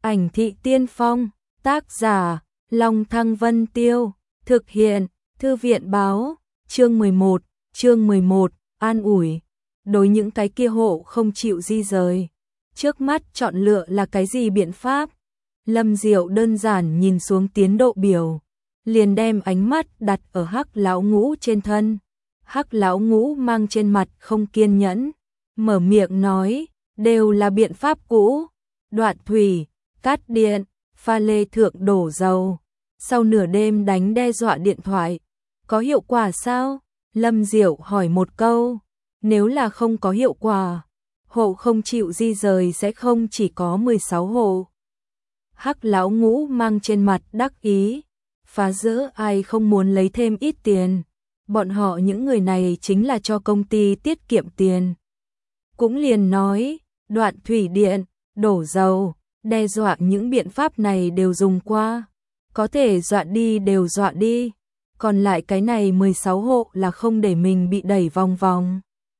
Ảnh thị tiên phong, tác giả, Long Thăng Vân Tiêu, thực hiện, Thư viện báo, chương 11, an ủi. Đối những cái kia hộ không chịu di rời, trước mắt chọn lựa là cái gì biện pháp? Lâm Diệu đơn giản nhìn xuống tiến độ biểu, liền đem ánh mắt đặt ở Hắc lão ngũ trên thân. Hắc lão ngũ mang trên mặt không kiên nhẫn, mở miệng nói, đều là biện pháp cũ, đoạn thủy, cắt điện, pha lê thượng đổ dầu, sau nửa đêm đánh đe dọa điện thoại, có hiệu quả sao? Lâm Diệu hỏi một câu, nếu là không có hiệu quả, hộ không chịu di rời sẽ không chỉ có 16 hộ. Hắc lão ngũ mang trên mặt đắc ý, phá rỡ ai không muốn lấy thêm ít tiền, bọn họ những người này chính là cho công ty tiết kiệm tiền. Cũng liền nói, đoạn thủy điện, đổ dầu, đe dọa những biện pháp này đều dùng qua, có thể dọa đi đều dọa đi, còn lại cái này 16 hộ là không để mình bị đẩy vòng vòng.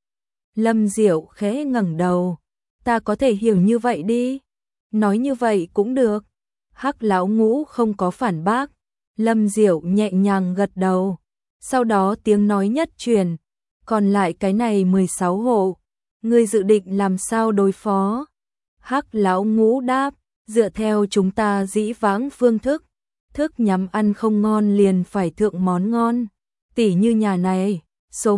Lâm Diệu khẽ ngẩng đầu, ta có thể hiểu như vậy đi, nói như vậy cũng được. Hắc lão ngũ không có phản bác, Lâm Diệu nhẹ nhàng gật đầu, sau đó tiếng nói nhất truyền, còn lại cái này 16 hộ, ngươi dự định làm sao đối phó? Hắc lão ngũ đáp, dựa theo chúng ta dĩ vãng phương thức, thức nhắm ăn không ngon liền phải thượng món ngon, tỉ như nhà này, số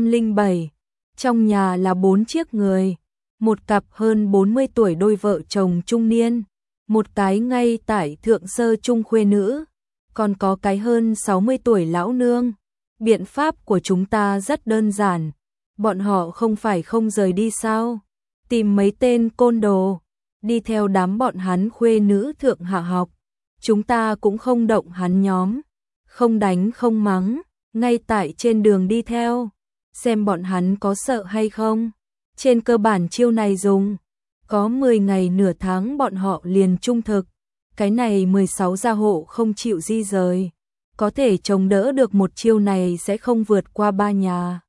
107, trong nhà là 4 chiếc người, một cặp hơn 40 tuổi đôi vợ chồng trung niên, một cái ngay tại thượng sơ trung khuê nữ, còn có cái hơn 60 tuổi lão nương. Biện pháp của chúng ta rất đơn giản, bọn họ không phải không rời đi sao? Tìm mấy tên côn đồ, đi theo đám bọn hắn khuê nữ thượng hạ học, chúng ta cũng không động hắn nhóm, không đánh không mắng, ngay tại trên đường đi theo, xem bọn hắn có sợ hay không. Trên cơ bản chiêu này dùng, có 10 ngày nửa tháng bọn họ liền trung thực, cái này 16 gia hộ không chịu di rời, có thể chống đỡ được một chiêu này sẽ không vượt qua 3 nhà.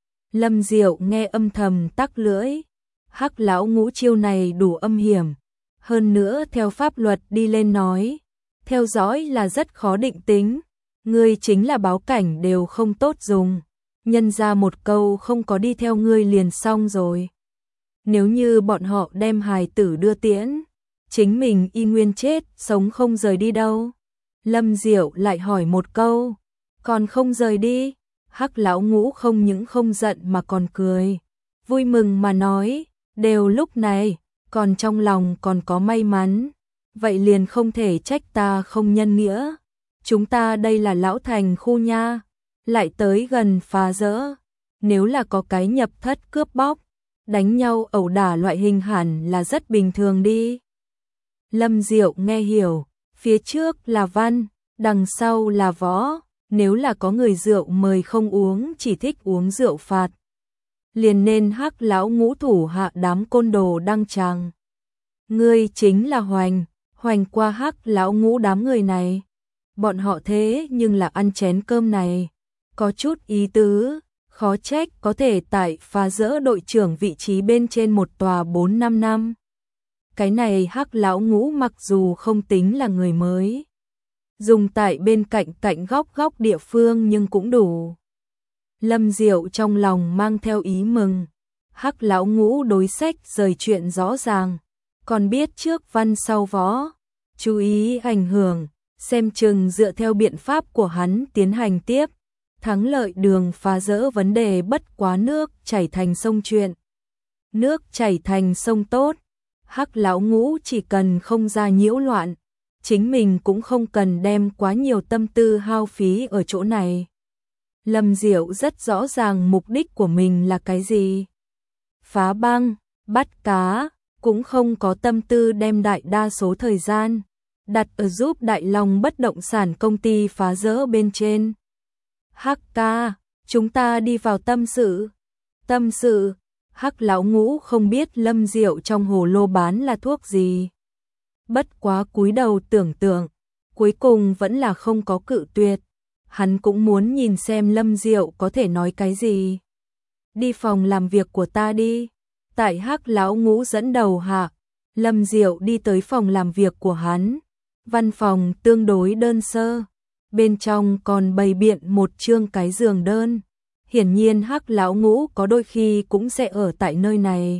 Lâm Diệu nghe âm thầm tắc lưỡi, Hắc lão ngũ chiêu này đủ âm hiểm, hơn nữa theo pháp luật đi lên nói, theo dõi là rất khó định tính, ngươi chính là báo cảnh đều không tốt dùng, nhân ra một câu không có đi theo ngươi liền xong rồi. Nếu như bọn họ đem hài tử đưa tiễn, chính mình y nguyên chết, sống không rời đi đâu. Lâm Diệu lại hỏi một câu, còn không rời đi? Hắc lão ngũ không những không giận mà còn cười, vui mừng mà nói, đều lúc này, còn trong lòng còn có may mắn, vậy liền không thể trách ta không nhân nghĩa. Chúng ta đây là lão thành khu nha, lại tới gần phá rỡ, nếu là có cái nhập thất cướp bóc, đánh nhau ẩu đả loại hình hẳn là rất bình thường đi. Lâm Diệu nghe hiểu, phía trước là văn, đằng sau là võ, nếu là có người rượu mời không uống chỉ thích uống rượu phạt, liền nên Hắc lão ngũ thủ hạ đám côn đồ đăng tràng. Ngươi chính là Hoành qua Hắc lão ngũ đám người này, bọn họ thế nhưng là ăn chén cơm này, có chút ý tứ, khó trách có thể tại phá rỡ đội trưởng vị trí bên trên một tòa 4-5 năm. Cái này Hắc lão ngũ mặc dù không tính là người mới, dùng tại bên cạnh góc địa phương nhưng cũng đủ. Lâm Diệu trong lòng mang theo ý mừng, Hắc lão ngũ đối sách rời chuyện rõ ràng, còn biết trước văn sau võ, chú ý ảnh hưởng, xem chừng dựa theo biện pháp của hắn tiến hành tiếp, thắng lợi đường phá rỡ vấn đề bất quá nước chảy thành sông chuyện. Nước chảy thành sông tốt, Hắc lão ngũ chỉ cần không ra nhiễu loạn, chính mình cũng không cần đem quá nhiều tâm tư hao phí ở chỗ này. Lâm Diệu rất rõ ràng mục đích của mình là cái gì. Phá băng, bắt cá, cũng không có tâm tư đem đại đa số thời gian đặt ở giúp Đại Long bất động sản công ty phá rỡ bên trên. Hắc ca, chúng ta đi vào tâm sự. Tâm sự, Hắc lão ngũ không biết Lâm Diệu trong hồ lô bán là thuốc gì. Bất quá cúi đầu tưởng tượng, cuối cùng vẫn là không có cự tuyệt. Hắn cũng muốn nhìn xem Lâm Diệu có thể nói cái gì. Đi phòng làm việc của ta đi. Tại Hắc lão ngũ dẫn đầu hạ, Lâm Diệu đi tới phòng làm việc của hắn. Văn phòng tương đối đơn sơ, bên trong còn bày biện một chương cái giường đơn. Hiển nhiên Hắc lão ngũ có đôi khi cũng sẽ ở tại nơi này.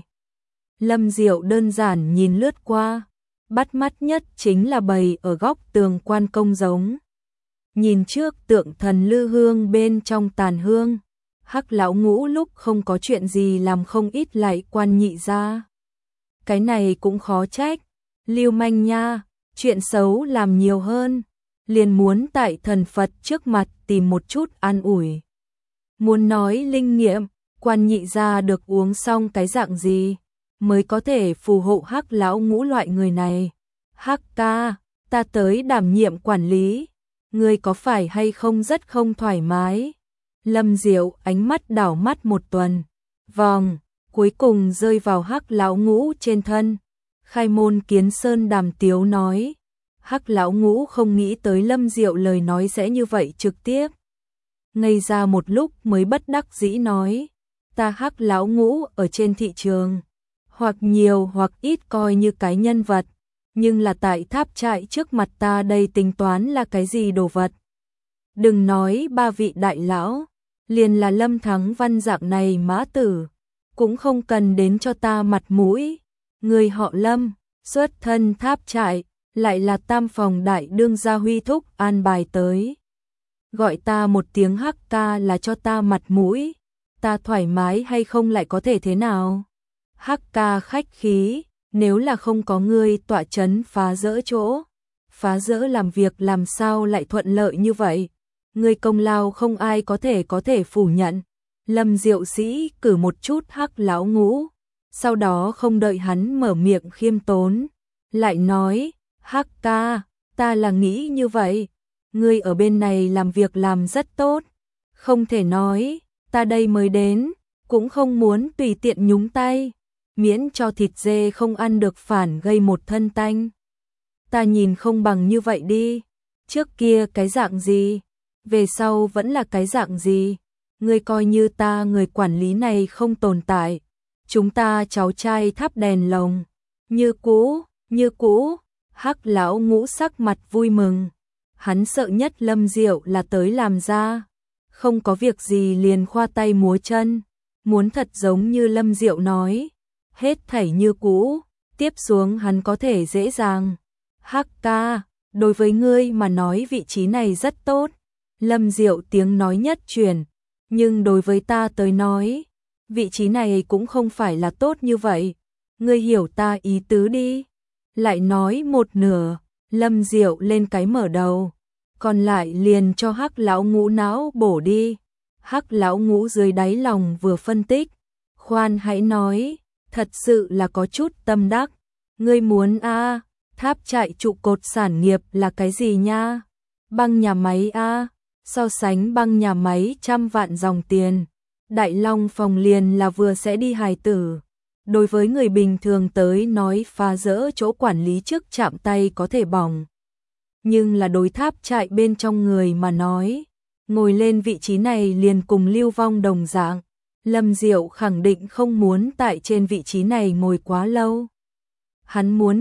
Lâm Diệu đơn giản nhìn lướt qua, bắt mắt nhất chính là bày ở góc tường quan công giống. Nhìn trước tượng thần lư hương bên trong tàn hương, Hắc lão ngũ lúc không có chuyện gì làm không ít lại quan nhị ra. Cái này cũng khó trách, lưu manh nha, chuyện xấu làm nhiều hơn, liền muốn tại thần Phật trước mặt tìm một chút an ủi. Muốn nói linh nghiệm, quan nhị ra được uống xong cái dạng gì mới có thể phù hộ Hắc lão ngũ loại người này. Hắc ca, ta tới đảm nhiệm quản lý, ngươi có phải hay không rất không thoải mái? Lâm Diệu ánh mắt đảo mắt một tuần, vòng, cuối cùng rơi vào Hắc lão ngũ trên thân. Khai môn kiến sơn đàm tiếu nói, Hắc lão ngũ không nghĩ tới Lâm Diệu lời nói sẽ như vậy trực tiếp. Ngây ra một lúc mới bất đắc dĩ nói, ta Hắc lão ngũ ở trên thị trường, hoặc nhiều hoặc ít coi như cái nhân vật, nhưng là tại tháp trại trước mặt ta đây tính toán là cái gì đồ vật. Đừng nói ba vị đại lão, liền là Lâm Thắng Văn dạng này mã tử, cũng không cần đến cho ta mặt mũi. Người họ Lâm, xuất thân tháp trại, lại là tam phòng đại đương gia Huy thúc an bài tới. Gọi ta một tiếng Hắc ca là cho ta mặt mũi, ta thoải mái hay không lại có thể thế nào? Hắc ca khách khí, nếu là không có ngươi tọa chấn phá rỡ chỗ, phá rỡ làm việc làm sao lại thuận lợi như vậy? Ngươi công lao không ai có thể phủ nhận. Lâm Diệu Sĩ cử một chút Hắc lão ngũ, sau đó không đợi hắn mở miệng khiêm tốn, lại nói, Hắc ca, ta là nghĩ như vậy, ngươi ở bên này làm việc làm rất tốt, không thể nói, ta đây mới đến, cũng không muốn tùy tiện nhúng tay, miễn cho thịt dê không ăn được phản gây một thân tanh. Ta nhìn không bằng như vậy đi, trước kia cái dạng gì, về sau vẫn là cái dạng gì, ngươi coi như ta người quản lý này không tồn tại, chúng ta cháu trai thắp đèn lồng, như cũ, Hắc lão ngũ sắc mặt vui mừng, hắn sợ nhất Lâm Diệu là tới làm ra, không có việc gì liền khoa tay múa chân, muốn thật giống như Lâm Diệu nói, hết thảy như cũ, tiếp xuống hắn có thể dễ dàng. Hắc ca, đối với ngươi mà nói vị trí này rất tốt, Lâm Diệu tiếng nói nhất truyền, nhưng đối với ta tới nói, vị trí này cũng không phải là tốt như vậy, ngươi hiểu ta ý tứ đi. Lại nói một nửa, Lâm Diệu lên cái mở đầu, còn lại liền cho Hắc lão ngũ não bổ đi. Hắc lão ngũ dưới đáy lòng vừa phân tích, khoan hãy nói, thật sự là có chút tâm đắc, ngươi muốn tháp trại trụ cột sản nghiệp là cái gì nha? Băng nhà máy so sánh băng nhà máy trăm vạn dòng tiền, Đại Long phòng liền là vừa sẽ đi hài tử. Đối với người bình thường tới nói phá rỡ chỗ quản lý trước chạm tay có thể bỏng. Nhưng là đối tháp trại bên trong người mà nói, ngồi lên vị trí này liền cùng lưu vong đồng dạng. Lâm Diệu khẳng định không muốn tại trên vị trí này ngồi quá lâu. Hắn muốn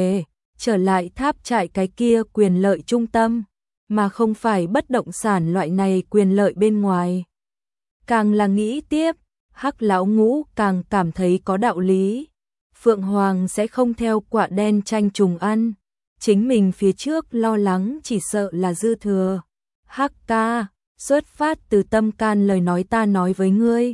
trở lại tháp trại cái kia quyền lợi trung tâm, mà không phải bất động sản loại này quyền lợi bên ngoài. Càng là nghĩ tiếp, Hắc lão ngũ càng cảm thấy có đạo lý. Phượng Hoàng sẽ không theo quạ đen tranh trùng ăn, chính mình phía trước lo lắng chỉ sợ là dư thừa. Hắc ca, xuất phát từ tâm can lời nói ta nói với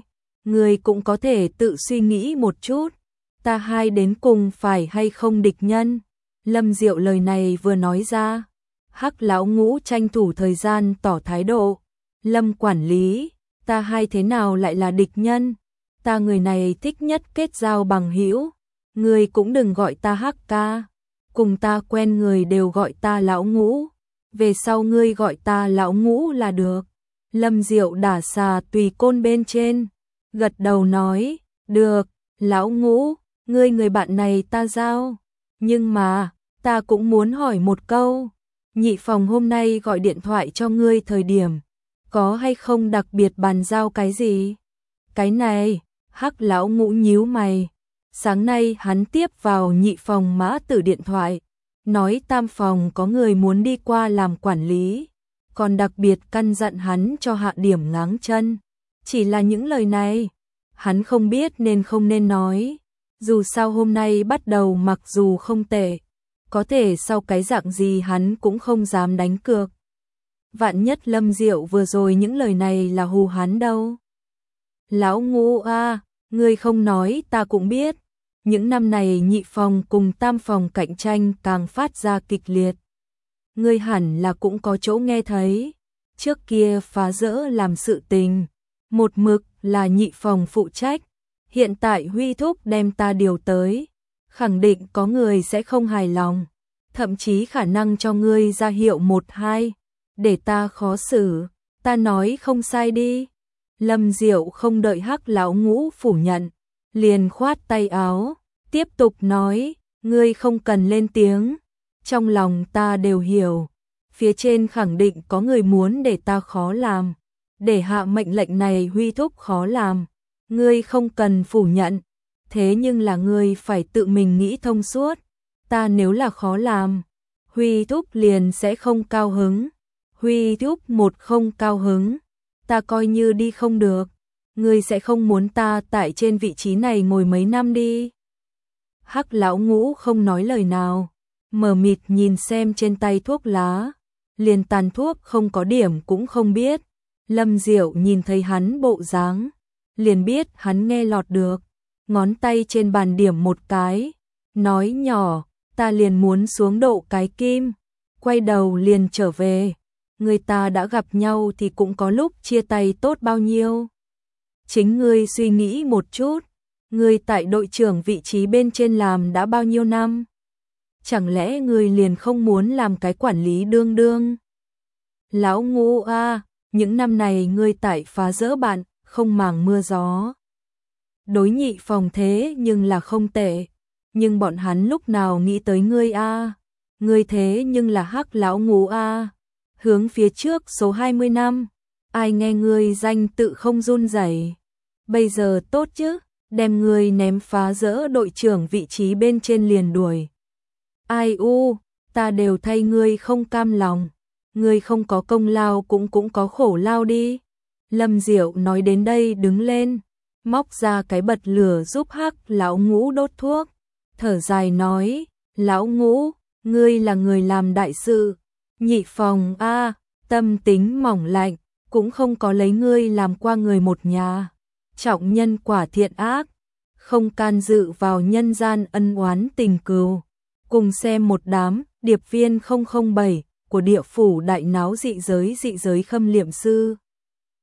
ngươi cũng có thể tự suy nghĩ một chút, ta hai đến cùng phải hay không địch nhân. Lâm Diệu lời này vừa nói ra, Hắc lão ngũ tranh thủ thời gian tỏ thái độ. Lâm quản lý, ta hai thế nào lại là địch nhân? Ta người này thích nhất kết giao bằng hữu, ngươi cũng đừng gọi ta Hắc ca, cùng ta quen người đều gọi ta lão ngũ, về sau ngươi gọi ta lão ngũ là được. Lâm Diệu đả xà tùy côn bên trên, gật đầu nói, được, lão ngũ, ngươi người bạn này ta giao, nhưng mà, ta cũng muốn hỏi một câu, nhị phòng hôm nay gọi điện thoại cho ngươi thời điểm, có hay không đặc biệt bàn giao cái gì? Cái này, Hắc lão ngũ nhíu mày, Sáng nay hắn tiếp vào nhị phòng Mã Tử điện thoại, nói tam phòng có người muốn đi qua làm quản lý, còn đặc biệt căn dặn hắn cho hạ điểm ngáng chân. Chỉ là những lời này, hắn không biết nên không nên nói. Dù sao hôm nay bắt đầu mặc dù không tệ, có thể sau cái dạng gì hắn cũng không dám đánh cược. Vạn nhất Lâm Diệu vừa rồi những lời này là hù hắn đâu. Lão Ngũ a, ngươi không nói ta cũng biết. Những năm này nhị phòng cùng tam phòng cạnh tranh càng phát ra kịch liệt. Ngươi hẳn là cũng có chỗ nghe thấy. Trước kia phá rỡ làm sự tình, một mực là nhị phòng phụ trách. Hiện tại Huy thúc đem ta điều tới, khẳng định có người sẽ không hài lòng, thậm chí khả năng cho ngươi ra hiệu 1-2, để ta khó xử. Ta nói không sai đi. Lâm Diệu không đợi Hắc lão Ngũ phủ nhận, liền khoát tay áo, tiếp tục nói, ngươi không cần lên tiếng, trong lòng ta đều hiểu, phía trên khẳng định có người muốn để ta khó làm, để hạ mệnh lệnh này Huy thúc khó làm, ngươi không cần phủ nhận, thế nhưng là ngươi phải tự mình nghĩ thông suốt, ta nếu là khó làm, Huy thúc liền sẽ không cao hứng, Huy thúc một không cao hứng, ta coi như đi không được, ngươi sẽ không muốn ta tại trên vị trí này ngồi mấy năm đi. Hắc lão Ngũ không nói lời nào, mờ mịt nhìn xem trên tay thuốc lá, liền tàn thuốc không có điểm cũng không biết. Lâm Diệu nhìn thấy hắn bộ dáng, liền biết hắn nghe lọt được, ngón tay trên bàn điểm một cái, nói nhỏ, ta liền muốn xuống độ cái kim, quay đầu liền trở về. Người ta đã gặp nhau thì cũng có lúc chia tay tốt bao nhiêu. Chính ngươi suy nghĩ một chút, ngươi tại đội trưởng vị trí bên trên làm đã bao nhiêu năm? Chẳng lẽ ngươi liền không muốn làm cái quản lý đương đương? Lão Ngũ a, những năm này ngươi tại phá rỡ bạn, không màng mưa gió. Đối nhị phòng thế nhưng là không tệ, nhưng bọn hắn lúc nào nghĩ tới ngươi a? Ngươi thế nhưng là Hắc lão Ngũ a. Hướng phía trước số 20 năm, ai nghe ngươi danh tự không run rẩy. Bây giờ tốt chứ, đem ngươi ném phá rỡ đội trưởng vị trí bên trên liền đuổi. Ai u, ta đều thay ngươi không cam lòng, ngươi không có công lao cũng có khổ lao đi. Lâm Diệu nói đến đây đứng lên, móc ra cái bật lửa giúp Hắc lão Ngũ đốt thuốc, thở dài nói, lão Ngũ, ngươi là người làm đại sự. Nhị phòng a, tâm tính mỏng lạnh, cũng không có lấy ngươi làm qua người một nhà, trọng nhân quả thiện ác, không can dự vào nhân gian ân oán tình cừu. Cùng xem một đám điệp viên 007 của địa phủ đại náo dị giới khâm liệm sư.